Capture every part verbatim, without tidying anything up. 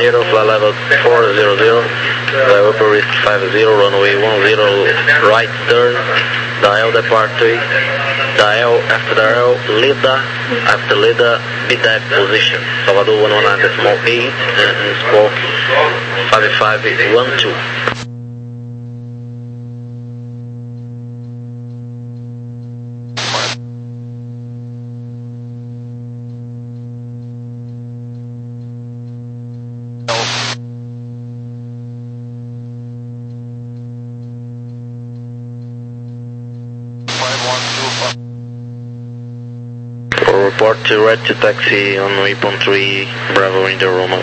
Janeiro, fly level four zero zero, the upper risk five zero, runway one zero, right turn, dial departure, dial after dial, Lida, after Lida, B D A C position, Salvador one one nine decimal eight, and squawk five five one two. Report to red to taxi on Weapon three, Bravo in the Roma.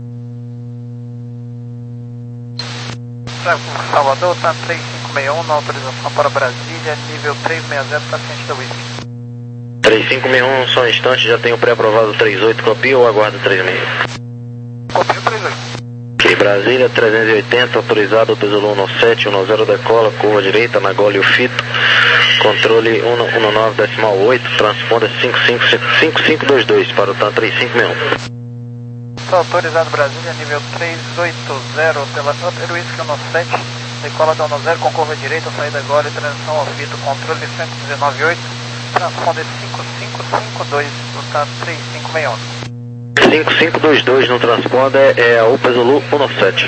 Salvador, tá três cinco seis um, na autorização para Brasília, nível três seis zero, paciente da Whisky. três cinco seis um, só um instante, já tenho pré-aprovado três oito, copia ou aguardo três seis? Copia três oito. Ok, Brasília trezentos e oitenta, autorizado, peso um sete, um zero decola, curva direita, na gole o fito, controle um nove decimal oito, transponder cinco cinco dois dois para o TAM três cinco seis um. Está autorizado Brasília, nível três oito zero, pela Upper Whisky um sete, decola da um zero com curva direita, saída gole, transição ao fito, controle cento e dezenove oito, transponder cinco cinco cinco dois, do TAM três cinco seis um. cinco cinco dois dois no transponder é a Upper Zulu um sete.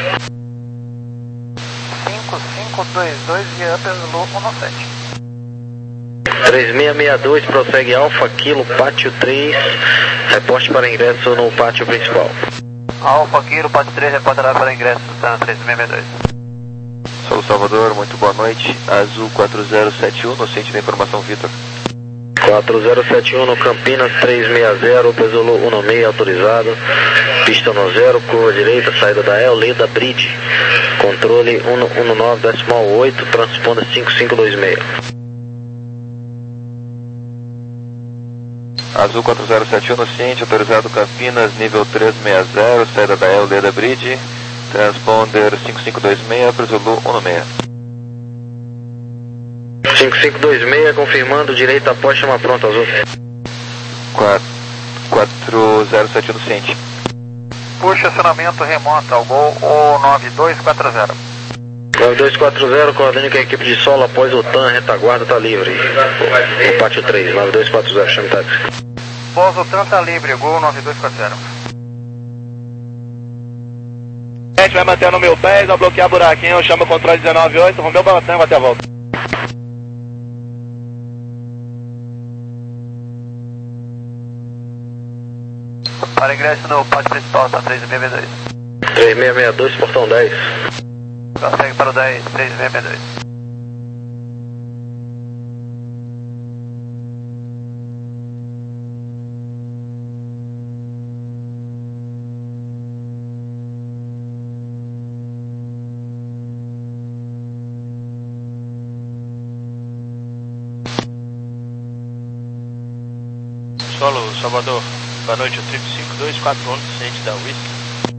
cinco cinco dois dois e Upper Zulu um sete. três seis seis dois, prossegue Alfa, Kilo, Pátio três, reporte para ingresso no pátio principal. Alfa, Kilo, Pátio três, reportará para ingresso no três seis seis dois. Sou Salvador, muito boa noite. Azul quatro zero sete um, no centro da informação, Vitor. quatro zero sete um no Campinas três seis zero, Pesolo um seis autorizado, pista um zero, curva direita, saída da El, Leda Bridge, controle um nove decimal oito, transponder cinco cinco dois seis. Azul quatro zero sete um no Ciente, autorizado Campinas, nível três seis zero, saída da El, Leda Bridge, transponder cinco cinco dois seis, Pesolo um seis. cinco cinco dois seis, confirmando, direita após, chama pronto, Azul. quatro zero sete um no Ciente. Puxa acionamento remoto ao Gol O nove dois quatro zero. nove dois quatro zero, coordene que a equipe de solo após o TAM, retaguarda está livre. O pátio três, nove dois quatro zero, chame táxi. Após o TAM está livre, Gol nove dois quatro zero. A gente vai manter no mil pés, ao bloquear buraquinho, chama o controle dezenove oito, Romeu Balatão, até a volta. Para ingresso no pátio principal, tá três seis seis dois. três seis seis dois, portão dez. Prossegue para o dez, três seis seis dois. Solo, Salvador. Boa noite, o trip cinco dois quatro um, ciente da Whisky.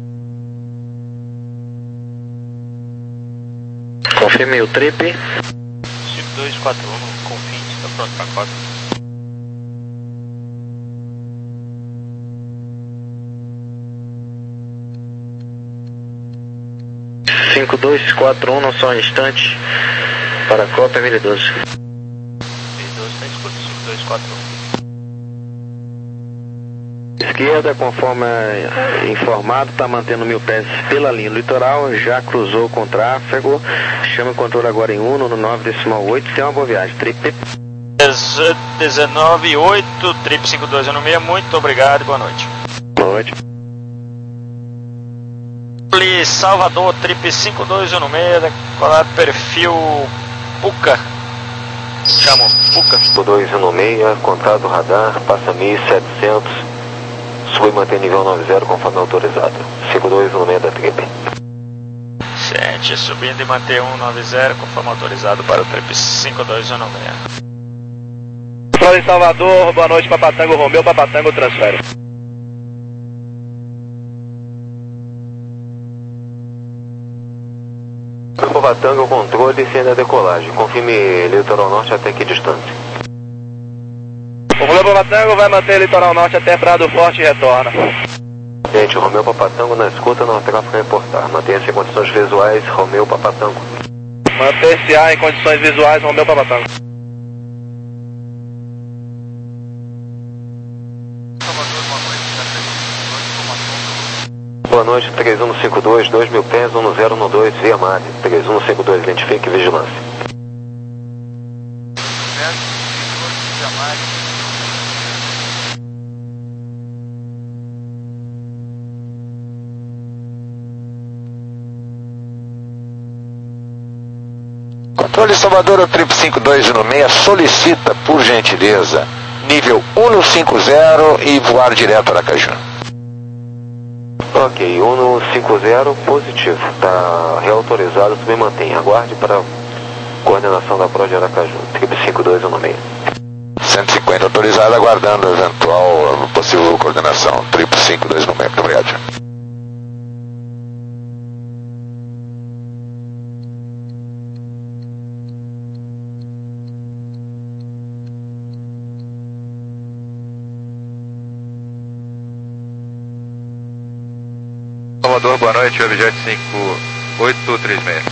Confirme o trip. cinco dois quatro um, confim, está pronto para quatro. cinco dois quatro um, não só um instante, para a Copa mil e doze. mil e doze está escuro, cinco dois quatro um. Esquerda, conforme informado, está mantendo mil pés pela linha litoral, já cruzou com tráfego, chama o controle agora em um no nove decimal oito, tem uma boa viagem, trip. dezenove oito, trip cinco dois um seis, muito obrigado e boa noite. Boa noite. Salvador, trip cinco dois um seis, decolar perfil Puca. Chamo Puca. cinco dois um seis, contato radar, passa mil e setecentos. Sube e mantém nível nove zero conforme autorizado. cinco dois um seis da trip. sete, subindo e manter um nove zero conforme autorizado para o trip cinco dois um seis. Fala em Salvador, boa noite, Papatango Romeu, Papatango transfere. Papatango, controle sem da decolagem. Confirme litoral norte até que distância. O Romeu Papatango vai manter litoral norte até Prado Forte e retorna. Gente, Romeu Papatango na escuta, não há tráfego a reportar. Mantenha-se em condições visuais, Romeu Papatango. Manter-se em condições visuais, Romeu Papatango. Boa noite, três um cinco dois, dois mil pés, um zero um dois, via Mare. três um cinco dois, identifique e vigilância. Controle Salvador, o trip cinco dois um seis solicita, por gentileza, nível cento e cinquenta e voar direto a Aracaju. Ok, cento e cinquenta, positivo. Está reautorizado, se me mantém. Aguarde para coordenação da Pro de Aracaju, trip cinco dois um seis. cento e cinquenta autorizado, aguardando a eventual possível coordenação, trip cinco dois um seis. Muito obrigado. Salvador, boa noite, objeto cinco oito três seis.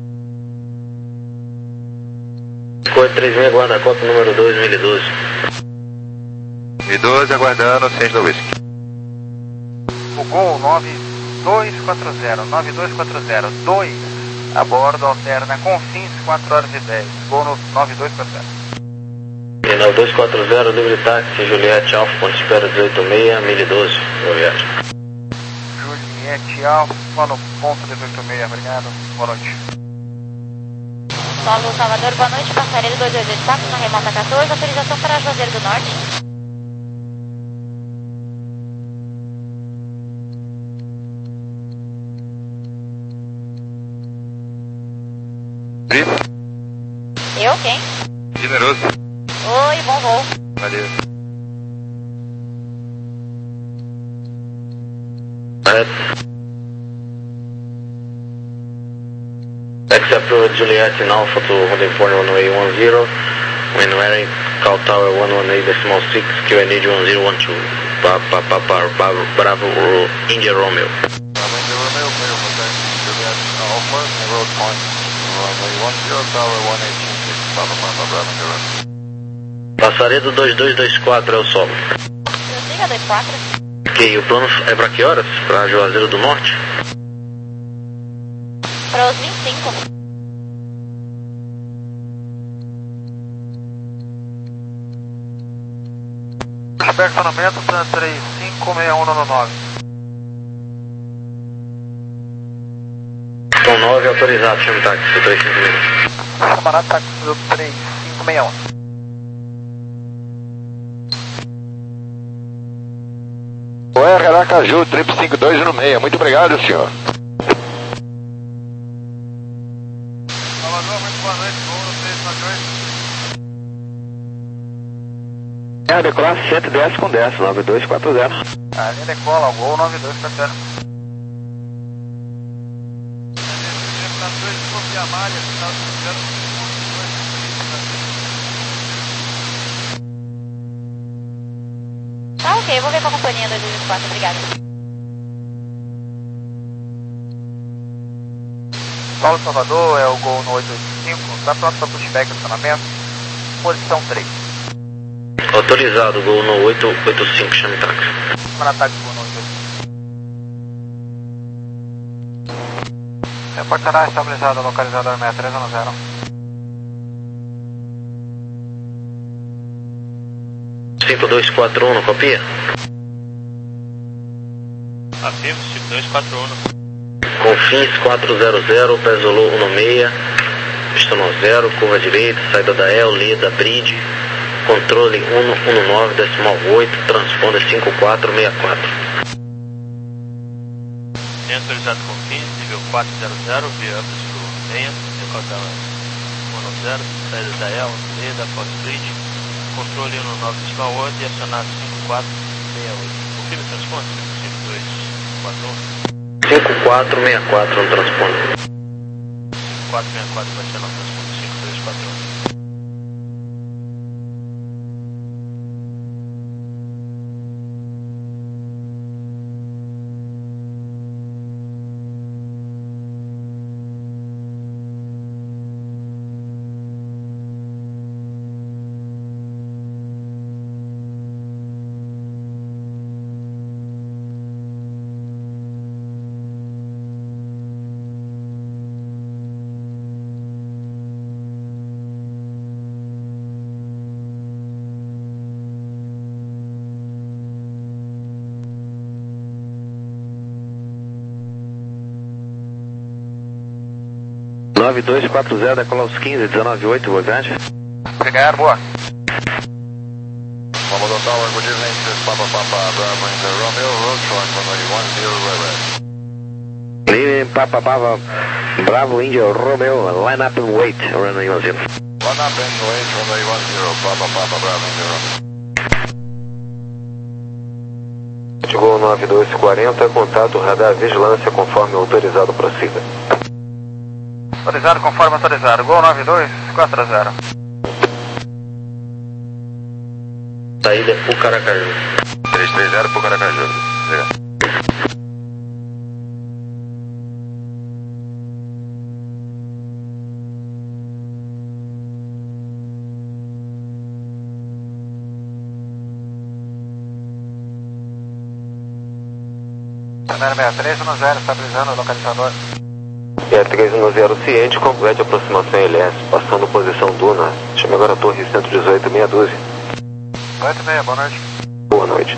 oito três seis, guarda copa número dois, mil e doze. mil e doze, aguardando, ciente do whisky. O Gol nove dois quatro zero, nove dois quatro zero, dois a bordo, alterna com fins quatro horas e dez. Gol no nove dois quatro zero. E nove dois quatro zero, livre táxi, Juliette Alfa, ponto de espera dezoito seis, mil e doze, boa viagem. Juliette Alfa no ponto dezoito seis, obrigado, boa noite. Solo Salvador, boa noite, passaredo dois dois oito quatro na remota quatorze, autorização para Juazeiro do Norte. Eu, quem? Generoso. Oi, bom voo. Valeu. Accept road Juliet in Alpha to holding point one way one zero. When wearing call tower one one eight decimal six, Q N H one zero one two. Pa, pa, pa, pa, pa, Bravo India Romeo. Bravo India Romeo, clear for taxi, Juliet Alpha, and road point. Runway one zero, tower one eight two six, Papa Papa, Bravo India Romeo. Passaredo dois dois dois quatro é o solo. Prossiga dois quatro. Ok, o plano é pra que horas? Pra Juazeiro do Norte? Para os vinte e cinco. Estacionamento para três cinco seis um nove. Então nove autorizado, chame táxi, três cinco seis. Camarada táxi do três cinco seis um. O R Aracaju, trip cinco dois um seis. Muito obrigado, senhor. Salvador, muito boa noite, voo no três nove oito. É, decolar cento e dez com dez, nove dois quatro zero. A linha decola, o Gol nove dois quatro zero. Tá ok, eu vou ver com a companhia dois dois quatro, obrigada. Paulo Salvador, é o Gol no oito oito cinco, está pronto para pushback acionamento, posição três. Autorizado, Gol no oito oito cinco, chame táxi. Para ataque Gol no oito oito cinco. Reportará estabilizado, localizador seis três um zero. cinco dois quatro um, copia? Afirmo, cinco dois quatro um. Confins quatro zero zero, Pesolou um seis, pistão zero, curva direita, saída da El, Leda, Bridge, controle um um nove, decimal oito, transponder cinco quatro seis quatro. Tem autorizado Confins, nível quatro zero zero, via Upstream seis, decodão um zero, saída da El, Leda, Fox Bridge, controle um nove, decimal oito e acionado cinco quatro seis oito. Confirme o transponder, cinco dois quatro um. cinco quatro seis quatro no transponder. cinco quatro seis quatro vai ser no transponder, cinco dois quatro um. nove dois quatro zero, decola aos quinze, dezenove oito, boa viagem. Obrigado, boa. Commodore Tower, good evening, this is Papa Papa Bravo India Romeo, road showing runway one zero, right, right. Living Papa Papa Bravo India Romeo, line up and wait, runway one zero. Line up and wait, runway one zero, Papa Papa Bravo India Romeo. Gol nove dois quarenta, contato radar vigilância conforme autorizado, prossiga. Autorizado conforme autorizado. Gol nove dois quatro zero. Saída pro Caracaju. três três zero pro Caracaju. Obrigado. Cenário sessenta e três no zero, estabilizando o localizador. sessenta e três no zero, ciente, complete aproximação L S, passando posição Duna. Chame agora a torre cento e dezoito, meia dúzia. oito e meia, boa noite. Boa noite.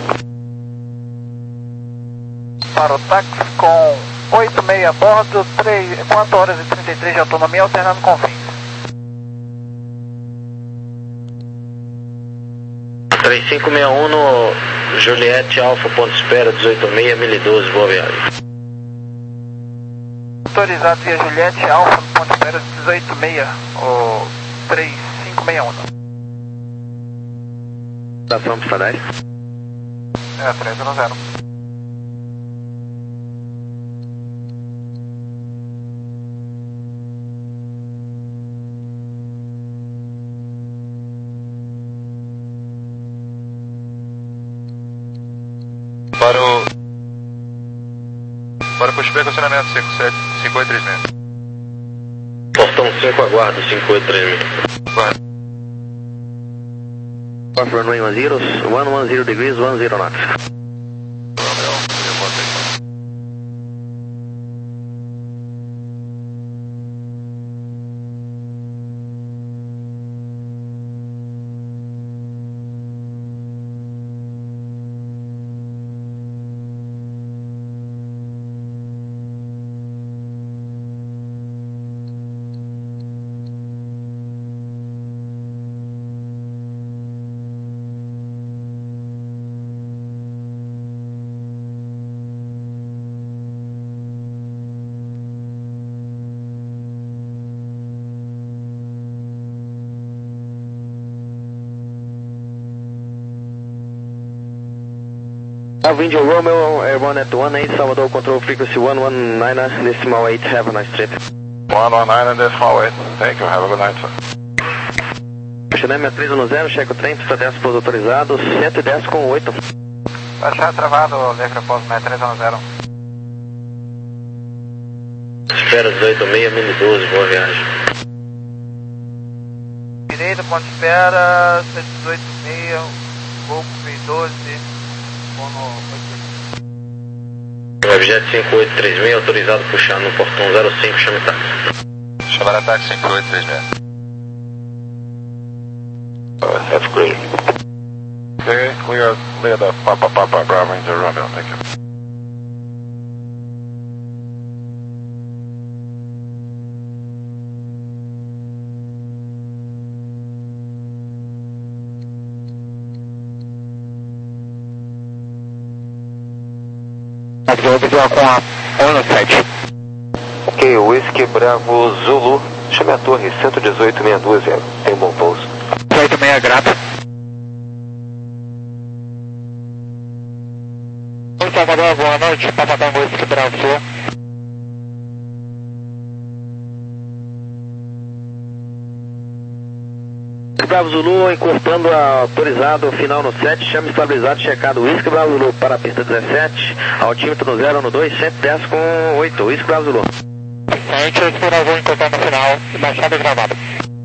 Para o táxi com oito e meia a bordo, três, quatro horas e trinta e três de autonomia, alternando com fins. três cinco seis um no Juliette Alfa, ponto espera, dezoito seis, mil e doze, boa viagem. Autorizado via Juliette Alfa, ponto espera, dezoito seis, o três cinco seis um. Estação para dez. É, três no zero. Para o... Para o pushback, acionamento cinco sete, cinco oito três seis. Portão cinco, aguardo, cinco oito três seis. Correto. Off runway one zero, one one zero degrees, one zero knots. Romeo, eu boa atenção. Bravo India Romeo, Airborne at one eight, Salvador Control Frequency one one nine, decimal eight, have a nice trip. one one nine and decimal eight. Thank you, have a good night, sir. Xaname três um zero, checa o trem, pista dez pouso autorizado, cento e dez com oito. Baixar travado, livre pouso sessenta e três no zero. Espera dezoito seis, mil e doze, boa viagem. Direita, ponto espera, cento e dezoito seis, Golfo mil e doze, Bono oito. Objeto cinco oito três seis, autorizado puxar no portão zero cinco, chame táxi. Chamar ataque cinco oito três seis. Uh, have green. Okay, clear, clear the Papa Papa Bravo India Romeo, thank you. Com a um no sete. Ok, Whisky Bravo Zulu, chame a torre cento e dezoito, meia dúzia, tem bom pouso. oito seis, grato. Oi, Salvador, boa noite. Papa Tango Whisky Bravo Sul. Bravo Zulu, encurtando a autorizado, final no sete, chame estabilizado, checado, Whisky Bravo Zulu para a pista dezessete, altímetro no zero, no dois, cento e dez com oito, Whisky Bravo Zulu. Frente, eu espero vou encurtar no final, baixada e gravada.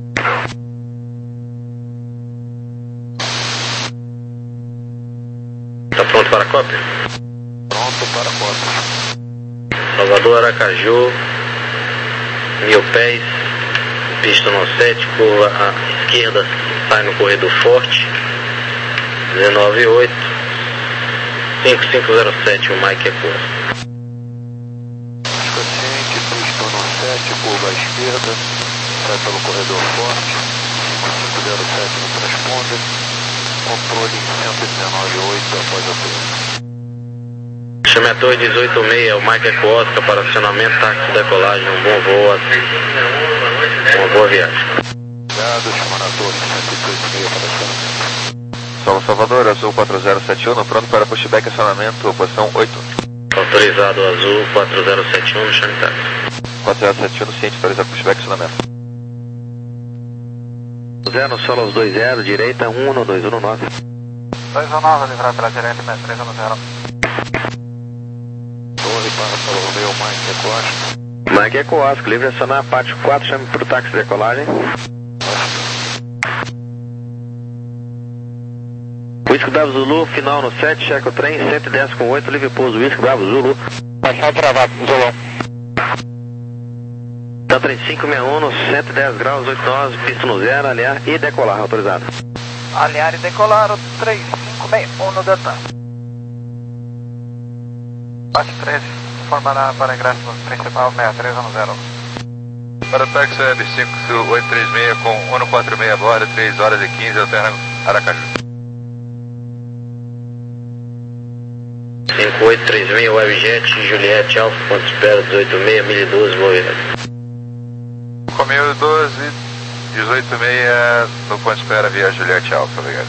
Está pronto para a cópia? Pronto para a cópia. Salvador, Aracaju, mil pés, pista no sete, curva à esquerda, sai no corredor forte, dezenove oito, cinco cinco zero sete, o Mike é curva. Consciente, pista no sete, curva à esquerda, sai pelo corredor forte, cinco cinco zero sete no transponder, controle cento e dezenove ponto oito após a torre. Chame a torre dezoito seis, o Mike Eco Oscar para acionamento, táxi decolagem, um bom voo, uma boa viagem. Obrigado, chamando a torre cento e dezoito ponto seis para acionamento. Solo Salvador, Azul quatro zero sete um, pronto para pushback e acionamento, posição oito. Autorizado Azul quatro zero sete um, chame táxi. quatro zero sete um no ciente, autoriza pushback e acionamento. zero, solo aos dois zero, direita um um dois um nove. dois um nove, livrar pela direita, mais três um zero. Torre para Solo Romeo, Mike Eco Oscar. Mike Eco Oscar, livre acionar, Pátio quatro, chame para o táxi decolagem. Whisky Bravo Zulu, final no sete, checa o trem, cento e dez com oito, livre pouso, Whisky Bravo Zulu. Baixar travado, Zulu. Delta trinta e cinco sessenta e um, cento e dez graus, oito nove, pista no zero, alinhar e decolar, autorizado. Alinhar e decolar, o três cinco seis um no Delta. Bate treze, informará para ingresso principal seis três um zero. Para o táxi Web cinco oito três seis com um quatro seis a bordo, três horas e quinze, alterna Aracaju. cinco oito três seis, Webjet, Juliette, Alfa, ponto de espera, dezoito seis, mil e doze, boa viagem. Comeu doze, dezoito seis no ponto de espera via Juliette Alfa, obrigado.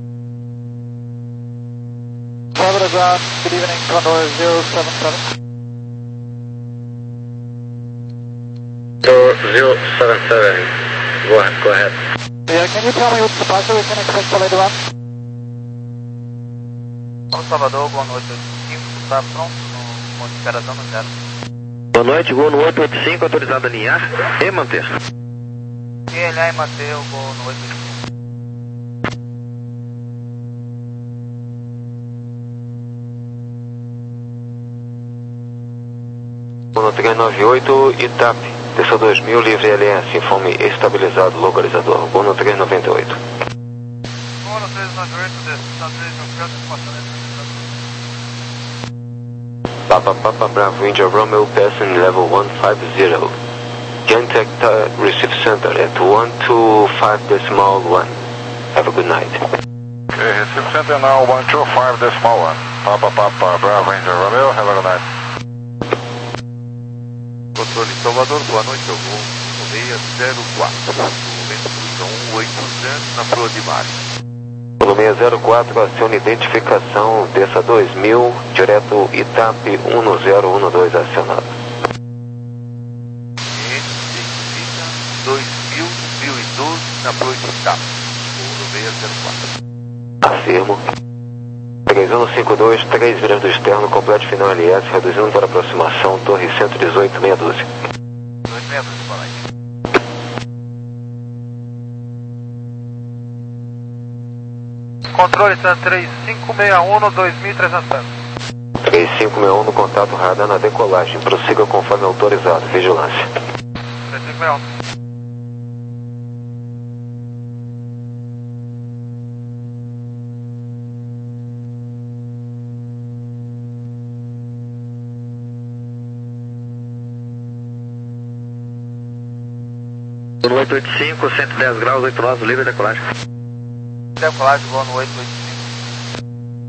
Cobra ground, good evening, Condor zero seven seven. Door zero seven seven, go ahead, go ahead. Yeah, can you tell me what departure we can expect for later on? São Salvador, boa noite, oito cinco, está pronto no ponto de espera dando zero. Boa noite, Gol no oito oito cinco, autorizado a alinhar e manter. E alinhar e manter o Gol no oito oito cinco. Gol no três nove oito, Itap, desça dois mil, livre L S, informe estabilizado, localizador, Gol no três nove oito. Gol no três nove oito, desça três nove oito, passando. Papa Papa Bravo India Romeo passing level one five zero. Gentek uh, Receive Center at one two five decimal one. Have a good night. Okay, Receive Center now one two five decimal one. Papa Papa Bravo India Romeo, have a good night. Controle Salvador, boa noite, eu vou no seis zero quatro. Movimento um oito zero na Flor de Mar. No seis zero quatro, acione identificação, desça dois mil, direto Itap um zero um dois acionado. Identifica dois mil, mil e doze na Flor de Itap, no seis zero quatro. Afirmo. três um cinco dois, três virando externo, completo final L S, reduzindo para aproximação, torre cento e dezoito, meia dúzia. dois metros, boa noite. Controle está três cinco seis um no dois mil e trezentos pés. três cinco seis um no contato radar na decolagem. Prossiga conforme autorizado. Vigilância. três cinco seis um. No oito oito cinco, cento e dez graus, oito nove, livre decolagem. Decolagem, voo no oito oito cinco.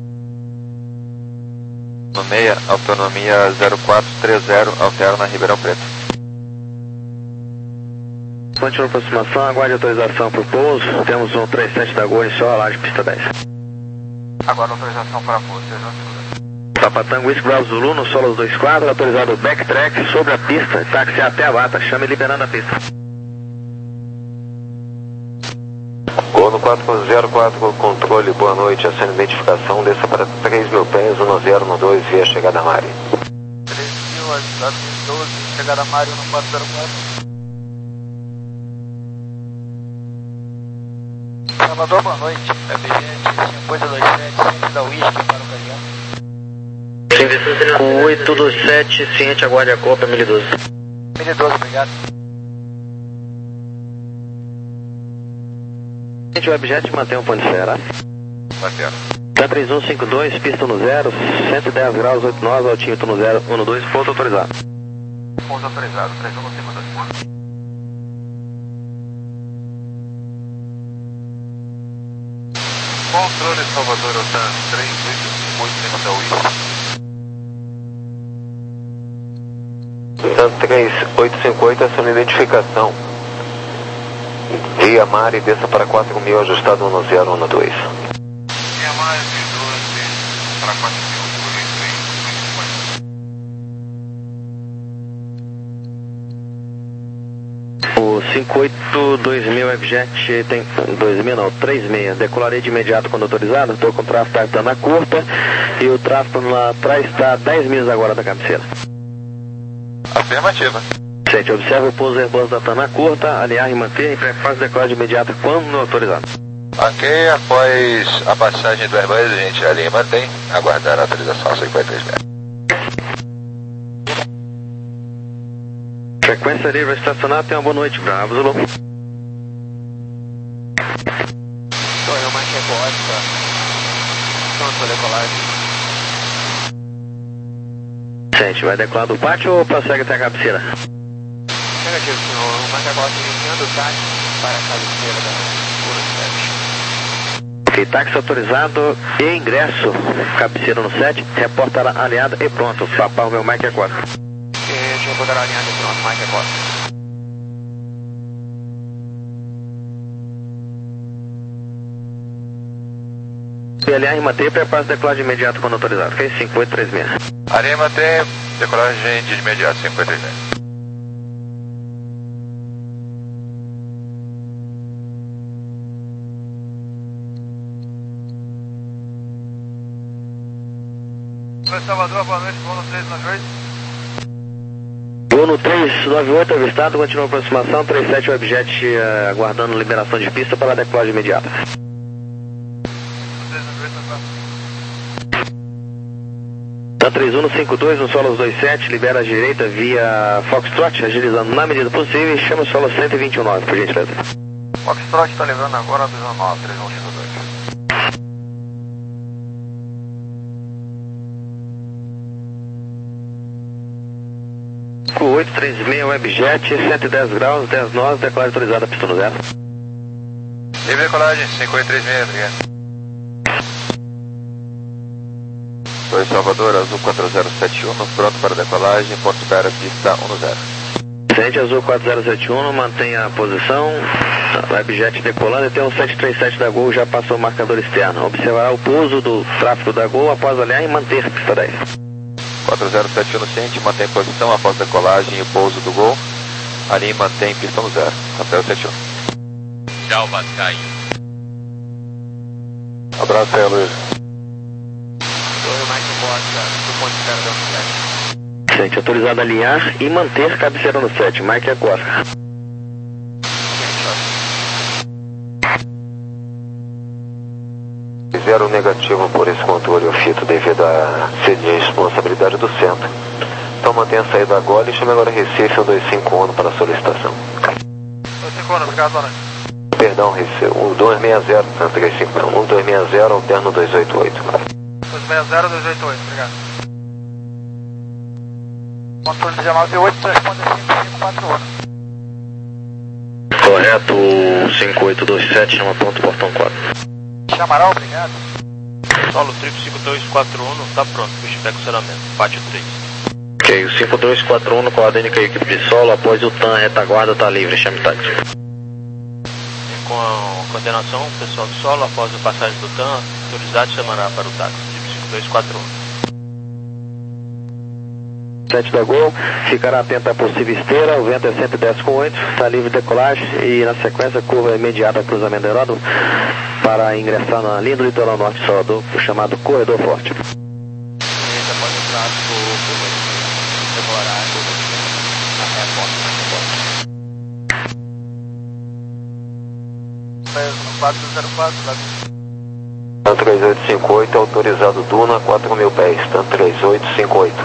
No meia, autonomia zero quatro três zero, alterna Ribeirão Preto. Continua a aproximação, aguarde autorização para o pouso. Temos um trinta e sete da Gol, inicial, laje, pista dez. Agora autorização para pouso, seja onde Papatango, Whisky Bravo Zulu, no solo dois quatro, autorizado backtrack sobre a pista, táxi até a bata, chame liberando a pista. Gol no quatro zero quatro, controle, boa noite, acione identificação, desça para três mil pés, um zero um dois, via chegada a Mari. três mil, ajustado doze, chegada a Mário no quatro zero quatro. Salvador, boa noite. É B G cinco oito dois sete, ciente da Whisky para o Galeão. oito dois sete, ciente, aguarde a Copa, mil e doze. mil e doze, obrigado. Ciente, o Webjet mantém um ponto de espera. Mantendo. K três um cinco dois, pista no zero, cento e dez graus, oito nove, altímetro no zero, um dois, ponto autorizado. Pouso autorizado, três um cinco dois. Controle Salvador Otan três oito cinco oito dentro da U I S. Então, três oito cinco oito, essa é uma identificação. Via Mare, desça para quatro mil, ajustado um zero um dois. Via Mare, doze para quatro mil, três três O cinco oito dois mil F-Jet tem dois mil não, três seis. Decolarei de imediato quando autorizado. Estou com o tráfego tá na curta e o tráfego lá atrás está a dez milhas agora da cabeceira. Afirmativa. Sente, observe o pouso Airbus da Tana curta, alinhar e manter e prepare o decolar de imediato quando autorizado. Ok, após a passagem do Airbus, a gente alinha e mantém, aguardar a autorização cinquenta e três metros. Frequência livre estacionada, tenha uma boa noite, Bravo Zulu. Sou eu, Mike Costa. Pronto, decolagem. Sente, vai decolar do pátio ou prossegue até a cabeceira? Negativo, senhor. O Mike Costa iniciando o táxi para a cabeceira da Pura sete. Ok, táxi autorizado e ingresso, cabeceira no sete, reportará alinhado e pronto. Papar o meu Mike Costa. Ok, deixa eu botar alinhado e pronto, Mike Costa. E alinhar e manter e prepare o decolar de imediato quando autorizado. Ok, cinco oito três seis. Alinha e mantém, decolagem de imediato, cinquenta e três metros. Oi, Salvador, boa noite, voo no três nove oito. Voo no três nove oito, avistado, continua a aproximação, trinta e sete Webjet uh, aguardando liberação de pista para a decolagem imediata. três nove oito, tá. Da três um no cinco dois, no solo dois sete, libera a direita via Foxtrot, agilizando na medida possível e chama o solo cento e vinte e nove, por gentileza. Foxtrot está livrando agora do dezenove, três um cinco dois. oito três seis, Webjet, cento e dez graus, dez nós, decolagem autorizada, pista no zero. Livre decolagem, cinco oito três seis, obrigado. Oi, Salvador, Azul quatro zero sete um, pronto para decolagem, Porto Espera, pista um zero. Sente Azul quatro zero sete um, mantenha a posição, Webjet decolando e tem um sete três sete da Gol, já passou o marcador externo. Observará o pouso do tráfego da Gol após alinhar e manter pista dez. quatro zero sete um no ciente, mantém posição após decolagem e o pouso do Gol. Alinha e mantém pista no zero, Rafael sete um. Tchau, Bascaim. Abraço aí, Luiz. Sou eu, Mike Costa, do ponto de espera da sete. Sente autorizado a alinhar e manter cabeceira no sete, Mike Acosta. Zero negativo por esse controle ou fito devido à responsabilidade do centro. Então mantenha a saída agora e chame agora Recife um dois cinco um para a solicitação. dois cinco um, obrigado, boa noite. Perdão, Recife, o dois seis zero, não, três cinco não, um dois seis zero, alterno dois oito oito. dois seis zero, dois oito oito, obrigado. Controle dezenove oito, responde cinco cinco quatro um. Correto, cinco oito dois sete, chama ponto, portão quatro. Chamará, obrigado. Solo triplo cinco dois quatro um, tá pronto, puxa pé funcionamento, pátio três. Ok, o cinco dois quatro um, coadênica e equipe de solo, após o T A M, retaguarda está livre, chame táxi. Com a coordenação, o pessoal do solo, após a passagem do T A M, autorizado chamará para o táxi, triplo cinco dois quatro um. sete da Gol, ficará atento à possível esteira, o vento é cento e dez com oito, está livre de decolagem e na sequência curva imediata cruzamento do aeródromo para ingressar na linha do litoral norte de Salvador, o chamado Corredor Forte. Após o tráfego, decolar até a porta. quatro zero quatro, Tanto três oito cinco oito, autorizado Duna, quatro mil pés, tanto três oito cinco oito.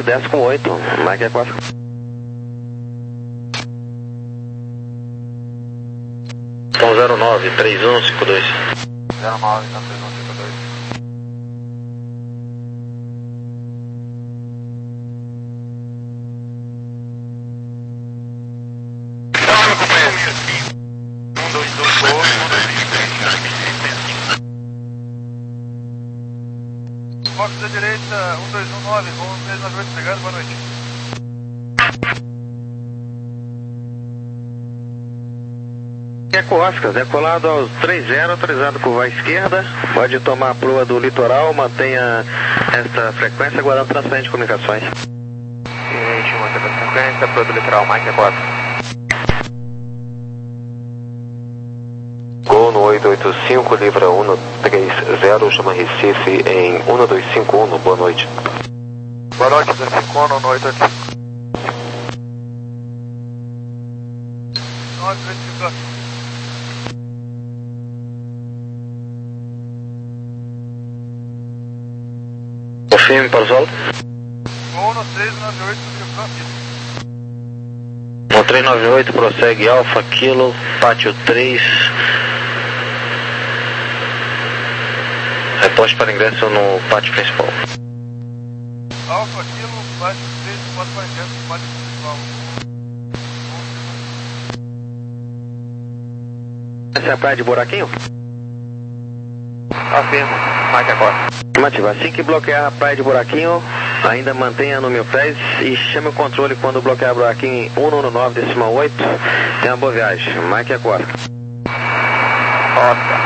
dez com oito, Mike é quatro. Então zero nove, três um cinco dois. zero nove, então três um cinco dois. um dois dois dois, um dois Fox da direita, um dois um nove, voo três nove oito, obrigado, boa noite. Eco Oscar, decolado aos três zero, autorizado curva à esquerda, pode tomar a proa do litoral, mantenha esta frequência, aguardando transferência de comunicações. Gente, mantendo a frequência, proa do litoral, Mike é quatro. Gol no oito oito cinco, livra um três zero, chama Recife em um dois cinco um, boa noite. Boa noite, dois cinco um no oito oito cinco. nove dois cinco. Confirme para o solo. um no três nove oito, No três nove oito, prossegue Alfa Kilo, pátio três. Reposte para ingresso no pátio principal. Alfa Kilo, pátio três, pode para ingresso no pátio principal. Essa é a praia de Buraquinho? Afirmo, Mike é quatro. Afirmativa. Assim que bloquear a praia de Buraquinho, ainda mantenha no mil pés e chame o controle quando bloquear Buraquinho em um um nove decimal oito. Tenha uma boa viagem. Mike é quatro. Oscar.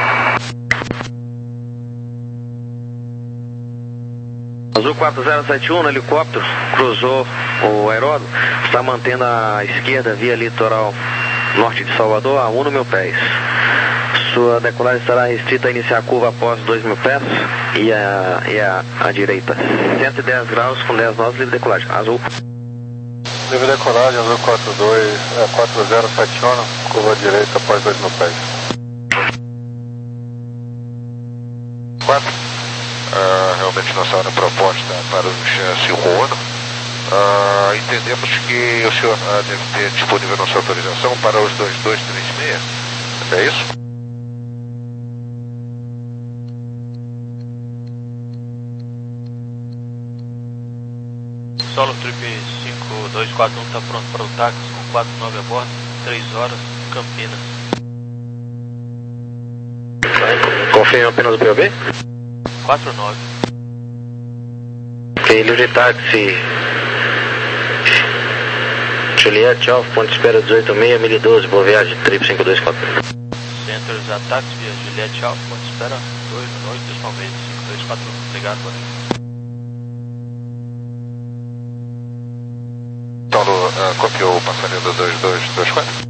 Azul quatro zero sete um no helicóptero, cruzou o aeródromo, está mantendo a esquerda via litoral norte de Salvador a um mil pés. Sua decolagem estará restrita a iniciar a curva após dois mil pés e a, e a, a direita. cento e dez graus com dez nós, livre decolagem. Azul. Livre decolagem, azul quatro dois, é, quatro zero sete um, curva direita após dois mil pés. quatro. Uh, realmente nossa hora proposta para o cinco um. Uh, entendemos que o senhor uh, deve ter disponível nossa autorização para os dois dois três seis. É isso? Solo Trip cinco dois quatro um está pronto para o táxi com quatro nove a bordo, três horas, Campinas. Confirma apenas o P O B? quatro nove. Ok, livre táxi. Juliette, Alfa, ponto de espera dezoito seis, mil e doze, boa viagem, Trip cinco dois quatro. Centros ataques via Juliette Alfa, ponto de espera dois oito, decimal meio, cinco dois quatro um. Obrigado, boa noite. Então, uh, copiou o passarinho do dois dois dois quatro?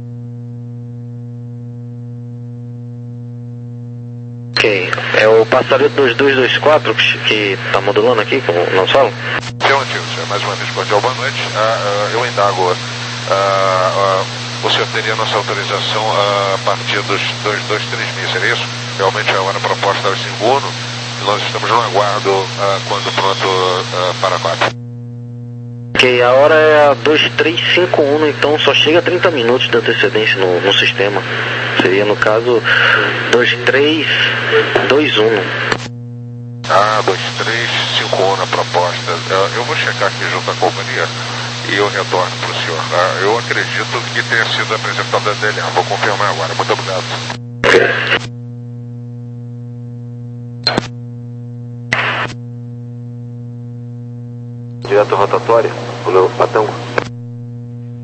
Ok, é o passarinho dois dois dois quatro que está modulando aqui, como não falam? Seu antigo, senhor, mais uma vez, cordial, boa noite. Uh, uh, eu indago, uh, uh, o senhor teria nossa autorização uh, a partir dos dois dois três mil, seria isso? Realmente é a hora proposta aos cinco um, e nós estamos no aguardo uh, quando pronto uh, para quatro. Ok, a hora é a dois três cinco um, então só chega a trinta minutos de antecedência no, no sistema. Seria, no caso, dois três dois um. Ah, dois três cinco um na proposta. Eu, eu vou checar aqui junto à companhia e eu retorno para o senhor. Tá? Eu acredito que tenha sido apresentada a D L A. Vou confirmar agora. Muito obrigado. Direto rotatória, o meu Patão.